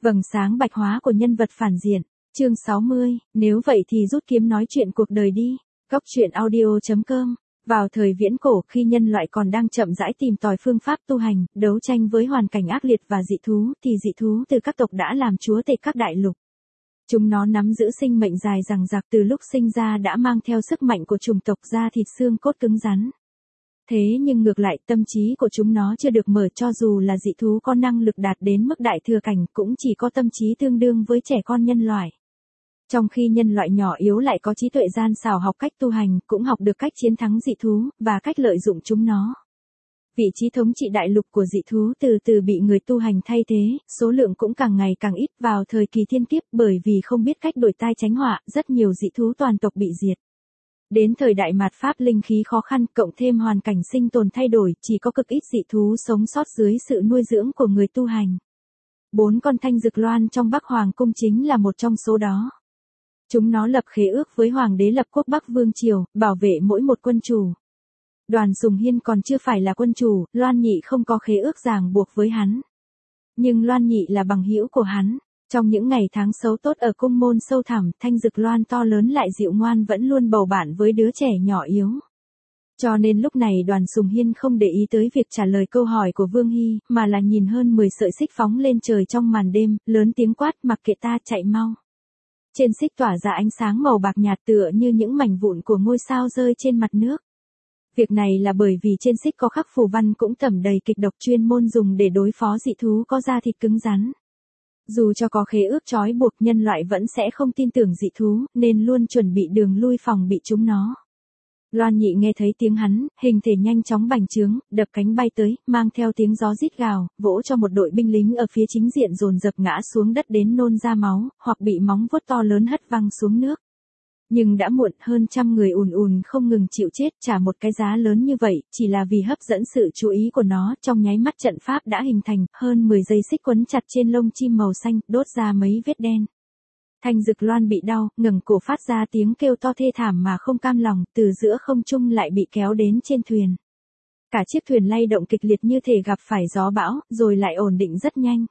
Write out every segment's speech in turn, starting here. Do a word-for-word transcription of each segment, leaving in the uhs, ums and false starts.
Vầng sáng bạch hóa của nhân vật phản diện. Chương sáu mươi, nếu vậy thì rút kiếm nói chuyện cuộc đời đi. Góc truyện audio chấm com. Vào thời viễn cổ, khi nhân loại còn đang chậm rãi tìm tòi phương pháp tu hành, đấu tranh với hoàn cảnh ác liệt và dị thú, thì dị thú từ các tộc đã làm chúa tể các đại lục. Chúng nó nắm giữ sinh mệnh dài dằng dặc, từ lúc sinh ra đã mang theo sức mạnh của chủng tộc, da thịt xương cốt cứng rắn. Thế nhưng ngược lại, tâm trí của chúng nó chưa được mở, cho dù là dị thú có năng lực đạt đến mức đại thừa cảnh, cũng chỉ có tâm trí tương đương với trẻ con nhân loại. Trong khi nhân loại nhỏ yếu lại có trí tuệ gian xảo, học cách tu hành, cũng học được cách chiến thắng dị thú, và cách lợi dụng chúng nó. Vị trí thống trị đại lục của dị thú từ từ bị người tu hành thay thế, số lượng cũng càng ngày càng ít. Vào thời kỳ thiên kiếp, bởi vì không biết cách đổi tai tránh họa, rất nhiều dị thú toàn tộc bị diệt. Đến thời đại mạt Pháp, linh khí khó khăn, cộng thêm hoàn cảnh sinh tồn thay đổi, chỉ có cực ít dị thú sống sót dưới sự nuôi dưỡng của người tu hành. Bốn con thanh dực loan trong Bắc Hoàng cung chính là một trong số đó. Chúng nó lập khế ước với Hoàng đế lập quốc Bắc Vương Triều, bảo vệ mỗi một quân chủ. Đoàn Sùng Hiên còn chưa phải là quân chủ, Loan Nhị không có khế ước ràng buộc với hắn. Nhưng Loan Nhị là bằng hữu của hắn. Trong những ngày tháng xấu tốt ở cung môn sâu thẳm, thanh dực loan to lớn lại dịu ngoan vẫn luôn bầu bạn với đứa trẻ nhỏ yếu. Cho nên lúc này Đoàn Sùng Hiên không để ý tới việc trả lời câu hỏi của Vương Hy, mà là nhìn hơn mười sợi xích phóng lên trời trong màn đêm, lớn tiếng quát, mặc kệ ta, chạy mau. Trên xích tỏa ra ánh sáng màu bạc nhạt tựa như những mảnh vụn của ngôi sao rơi trên mặt nước. Việc này là bởi vì trên xích có khắc phù văn cũng tẩm đầy kịch độc chuyên môn dùng để đối phó dị thú có da thịt cứng rắn. Dù cho có khế ước trói buộc, nhân loại vẫn sẽ không tin tưởng dị thú, nên luôn chuẩn bị đường lui phòng bị chúng nó. Loan Nhị nghe thấy tiếng hắn, hình thể nhanh chóng bành trướng, đập cánh bay tới, mang theo tiếng gió rít gào, vỗ cho một đội binh lính ở phía chính diện dồn dập ngã xuống đất đến nôn ra máu, hoặc bị móng vuốt to lớn hất văng xuống nước. Nhưng đã muộn, hơn trăm người ùn ùn không ngừng chịu chết, trả một cái giá lớn như vậy, chỉ là vì hấp dẫn sự chú ý của nó. Trong nháy mắt trận pháp đã hình thành, hơn mười dây xích quấn chặt trên lông chim màu xanh, đốt ra mấy vết đen. Thanh dực loan bị đau, ngẩng cổ phát ra tiếng kêu to thê thảm mà không cam lòng, từ giữa không trung lại bị kéo đến trên thuyền. Cả chiếc thuyền lay động kịch liệt như thể gặp phải gió bão, rồi lại ổn định rất nhanh.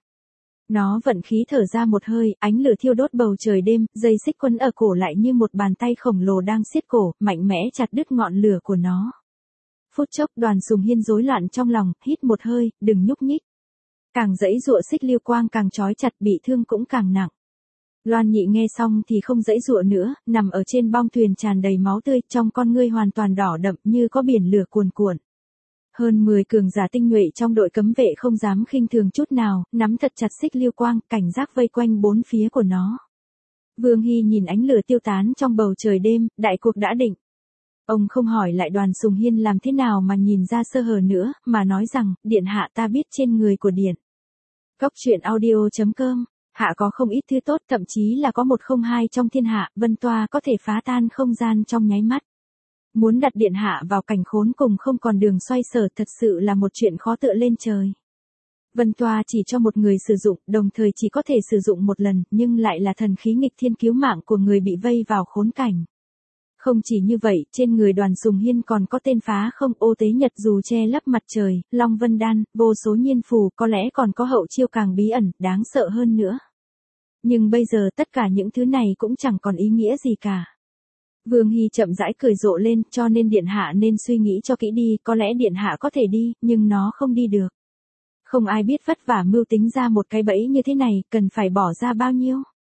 Nó vận khí thở ra một hơi, ánh lửa thiêu đốt bầu trời đêm, dây xích quấn ở cổ lại như một bàn tay khổng lồ đang siết cổ, mạnh mẽ chặt đứt ngọn lửa của nó. Phút chốc, Đoàn Sùng Hiên rối loạn trong lòng, hít một hơi, đừng nhúc nhích. Càng giãy giụa xích lưu quang càng trói chặt, bị thương cũng càng nặng. Loan Nhị nghe xong thì không giãy giụa nữa, nằm ở trên bong thuyền tràn đầy máu tươi, trong con ngươi hoàn toàn đỏ đậm như có biển lửa cuồn cuộn. Hơn mười cường giả tinh nhuệ trong đội cấm vệ không dám khinh thường chút nào, nắm thật chặt xích lưu quang, cảnh giác vây quanh bốn phía của nó. Vương Hy nhìn ánh lửa tiêu tán trong bầu trời đêm, đại cuộc đã định. Ông không hỏi lại Đoàn Sùng Hiên làm thế nào mà nhìn ra sơ hở nữa, mà nói rằng, điện hạ ta biết trên người của điện. Góc truyện audio chấm com. Hạ có không ít thứ tốt, thậm chí là có một không hai trong thiên hạ, Vân Toa có thể phá tan không gian trong nháy mắt. Muốn đặt điện hạ vào cảnh khốn cùng không còn đường xoay sở thật sự là một chuyện khó tựa lên trời. Vân Toa chỉ cho một người sử dụng, đồng thời chỉ có thể sử dụng một lần, nhưng lại là thần khí nghịch thiên cứu mạng của người bị vây vào khốn cảnh. Không chỉ như vậy, trên người Đoàn Sùng Hiên còn có tên phá không, ô tế nhật dù che lấp mặt trời, long vân đan, vô số nhiên phù, có lẽ còn có hậu chiêu càng bí ẩn, đáng sợ hơn nữa. Nhưng bây giờ tất cả những thứ này cũng chẳng còn ý nghĩa gì cả. Vương Hy chậm rãi cười rộ lên, cho nên điện hạ nên suy nghĩ cho kỹ đi, có lẽ điện hạ có thể đi, nhưng nó không đi được. Không ai biết vất vả mưu tính ra một cái bẫy như thế này, cần phải bỏ ra bao nhiêu.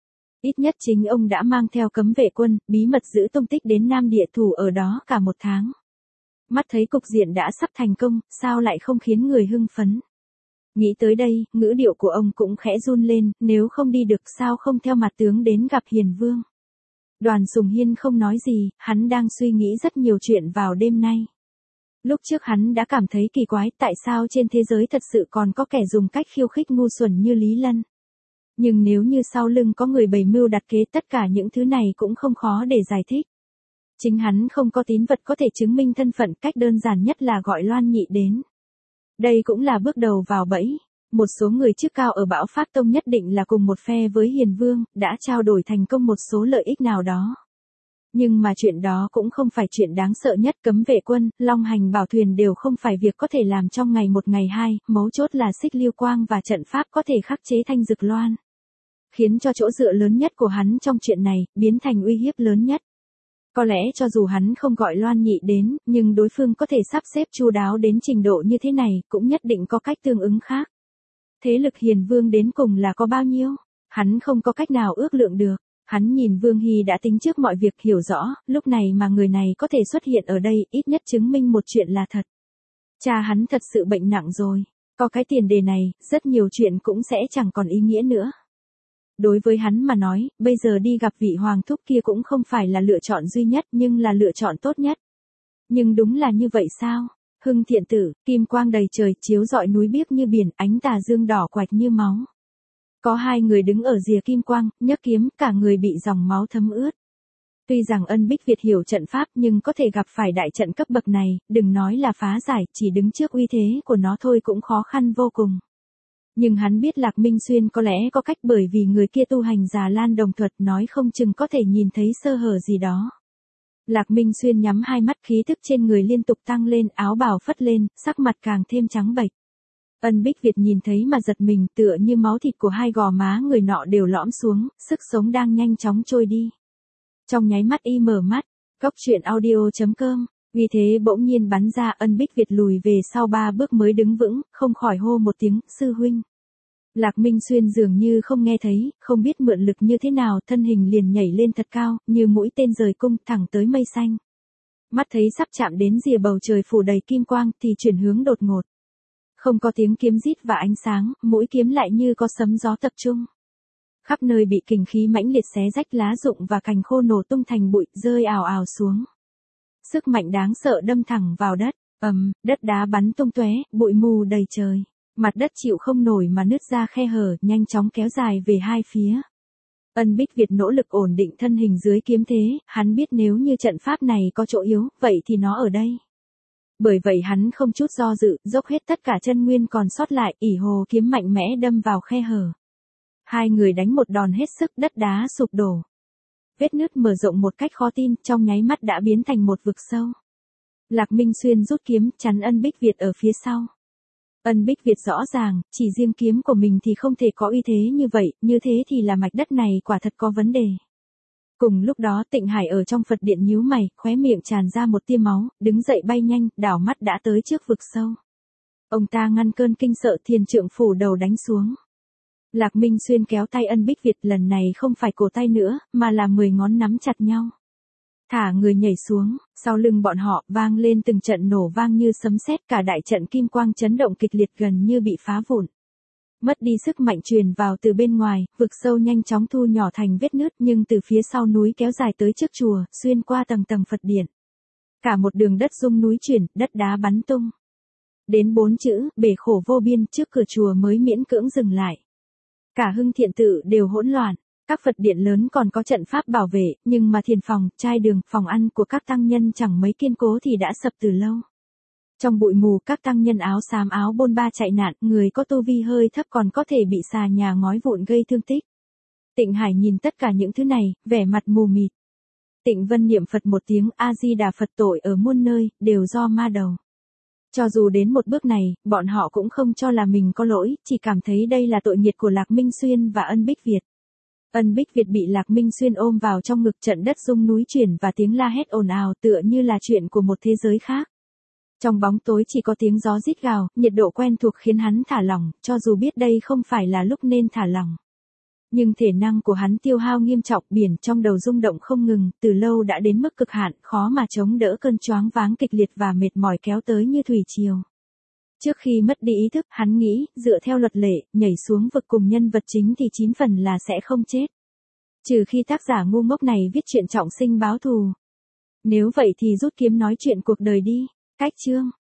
Ít nhất chính ông đã mang theo cấm vệ quân, bí mật giữ tung tích đến Nam Địa thủ ở đó cả một tháng. Mắt thấy cục diện đã sắp thành công, sao lại không khiến người hưng phấn. Nghĩ tới đây, ngữ điệu của ông cũng khẽ run lên, nếu không đi được sao không theo mặt tướng đến gặp Hiền Vương. Đoàn Sùng Hiên không nói gì, hắn đang suy nghĩ rất nhiều chuyện vào đêm nay. Lúc trước hắn đã cảm thấy kỳ quái, tại sao trên thế giới thật sự còn có kẻ dùng cách khiêu khích ngu xuẩn như Lý Lân. Nhưng nếu như sau lưng có người bày mưu đặt kế, tất cả những thứ này cũng không khó để giải thích. Chính hắn không có tín vật có thể chứng minh thân phận, cách đơn giản nhất là gọi Loan Nhị đến. Đây cũng là bước đầu vào bẫy. Một số người chức cao ở Bão Phát Tông nhất định là cùng một phe với Hiền Vương, đã trao đổi thành công một số lợi ích nào đó. Nhưng mà chuyện đó cũng không phải chuyện đáng sợ nhất, cấm vệ quân, long hành bảo thuyền đều không phải việc có thể làm trong ngày một ngày hai, mấu chốt là xích lưu quang và trận pháp có thể khắc chế thanh dực loan. khiến cho chỗ dựa lớn nhất của hắn trong chuyện này, biến thành uy hiếp lớn nhất. Có lẽ cho dù hắn không gọi Loan Nhị đến, nhưng đối phương có thể sắp xếp chu đáo đến trình độ như thế này, cũng nhất định có cách tương ứng khác. Thế lực Hiền Vương đến cùng là có bao nhiêu? Hắn không có cách nào ước lượng được. Hắn nhìn Vương Hy đã tính trước mọi việc, hiểu rõ, lúc này mà người này có thể xuất hiện ở đây, ít nhất chứng minh một chuyện là thật. Cha hắn thật sự bệnh nặng rồi. Có cái tiền đề này, rất nhiều chuyện cũng sẽ chẳng còn ý nghĩa nữa. Đối với hắn mà nói, bây giờ đi gặp vị hoàng thúc kia cũng không phải là lựa chọn duy nhất nhưng là lựa chọn tốt nhất. Nhưng đúng là như vậy sao? Hưng Thiện Tử, kim quang đầy trời, chiếu rọi núi biếc như biển, ánh tà dương đỏ quạch như máu. Có hai người đứng ở rìa kim quang, nhấc kiếm, cả người bị dòng máu thấm ướt. Tuy rằng Ân Bích Việt hiểu trận pháp nhưng có thể gặp phải đại trận cấp bậc này, đừng nói là phá giải, chỉ đứng trước uy thế của nó thôi cũng khó khăn vô cùng. Nhưng hắn biết Lạc Minh Xuyên có lẽ có cách, bởi vì người kia tu hành Già Lan Đồng thuật, nói không chừng có thể nhìn thấy sơ hở gì đó. Lạc Minh Xuyên nhắm hai mắt, khí thức trên người liên tục tăng lên, áo bào phất lên, sắc mặt càng thêm trắng bệch. Ân Bích Việt nhìn thấy mà giật mình, tựa như máu thịt của hai gò má người nọ đều lõm xuống, sức sống đang nhanh chóng trôi đi. Trong nháy mắt y mở mắt, Cốc Truyện Audio chấm com, vì thế bỗng nhiên bắn ra. Ân Bích Việt lùi về sau ba bước mới đứng vững, không khỏi hô một tiếng, sư huynh. Lạc Minh Xuyên dường như không nghe thấy, không biết mượn lực như thế nào, thân hình liền nhảy lên thật cao, như mũi tên rời cung, thẳng tới mây xanh. Mắt thấy sắp chạm đến rìa bầu trời phủ đầy kim quang, thì chuyển hướng đột ngột. Không có tiếng kiếm rít và ánh sáng, mũi kiếm lại như có sấm gió tập trung. Khắp nơi bị kình khí mãnh liệt xé rách, lá rụng và cành khô nổ tung thành bụi, rơi ào ào xuống. Sức mạnh đáng sợ đâm thẳng vào đất, ầm, đất đá bắn tung tóe, bụi mù đầy trời. Mặt đất chịu không nổi mà nứt ra khe hở, nhanh chóng kéo dài về hai phía. Ân Bích Việt nỗ lực ổn định thân hình dưới kiếm thế, hắn biết nếu như trận pháp này có chỗ yếu, vậy thì nó ở đây. Bởi vậy hắn không chút do dự, dốc hết tất cả chân nguyên còn sót lại, ỷ hồ kiếm mạnh mẽ đâm vào khe hở. Hai người đánh một đòn hết sức, đất đá sụp đổ. Vết nứt mở rộng một cách khó tin, trong nháy mắt đã biến thành một vực sâu. Lạc Minh Xuyên rút kiếm, chắn Ân Bích Việt ở phía sau. Ân Bích Việt rõ ràng, chỉ riêng kiếm của mình thì không thể có uy thế như vậy, như thế thì là mạch đất này quả thật có vấn đề. Cùng lúc đó Tịnh Hải ở trong Phật điện nhíu mày, khóe miệng tràn ra một tia máu, đứng dậy bay nhanh, đảo mắt đã tới trước vực sâu. Ông ta ngăn cơn kinh sợ, Thiên Trượng phủ đầu đánh xuống. Lạc Minh Xuyên kéo tay Ân Bích Việt, lần này không phải cổ tay nữa, mà là mười ngón nắm chặt nhau. Thả người nhảy xuống, sau lưng bọn họ vang lên từng trận nổ vang như sấm sét, cả đại trận kim quang chấn động kịch liệt gần như bị phá vụn. Mất đi sức mạnh truyền vào từ bên ngoài, vực sâu nhanh chóng thu nhỏ thành vết nứt, nhưng từ phía sau núi kéo dài tới trước chùa, xuyên qua tầng tầng Phật điện. Cả một đường đất rung núi chuyển, đất đá bắn tung. Đến bốn chữ, bể khổ vô biên, trước cửa chùa mới miễn cưỡng dừng lại. Cả Hưng Thiện Tự đều hỗn loạn. Các Phật điện lớn còn có trận pháp bảo vệ, nhưng mà thiền phòng, trai đường, phòng ăn của các tăng nhân chẳng mấy kiên cố thì đã sập từ lâu. Trong bụi mù, các tăng nhân áo xám áo bôn ba chạy nạn, người có tu vi hơi thấp còn có thể bị xà nhà ngói vụn gây thương tích. Tịnh Hải nhìn tất cả những thứ này, vẻ mặt mù mịt. Tịnh Vân niệm Phật một tiếng, A Di Đà Phật, tội ở muôn nơi, đều do ma đầu. Cho dù đến một bước này, bọn họ cũng không cho là mình có lỗi, chỉ cảm thấy đây là tội nghiệt của Lạc Minh Xuyên và Ân Bích Việt. Ân Bích Việt bị Lạc Minh Xuyên ôm vào trong ngực, trận đất rung núi chuyển và tiếng la hét ồn ào tựa như là chuyện của một thế giới khác. Trong bóng tối chỉ có tiếng gió rít gào, nhiệt độ quen thuộc khiến hắn thả lỏng, cho dù biết đây không phải là lúc nên thả lỏng. Nhưng thể năng của hắn tiêu hao nghiêm trọng, biển trong đầu rung động không ngừng, từ lâu đã đến mức cực hạn, khó mà chống đỡ cơn choáng váng kịch liệt và mệt mỏi kéo tới như thủy triều. Trước khi mất đi ý thức, hắn nghĩ, dựa theo luật lệ, nhảy xuống vực cùng nhân vật chính thì chín phần là sẽ không chết. Trừ khi tác giả ngu ngốc này viết chuyện trọng sinh báo thù. Nếu vậy thì rút kiếm nói chuyện cuộc đời đi. Cách chương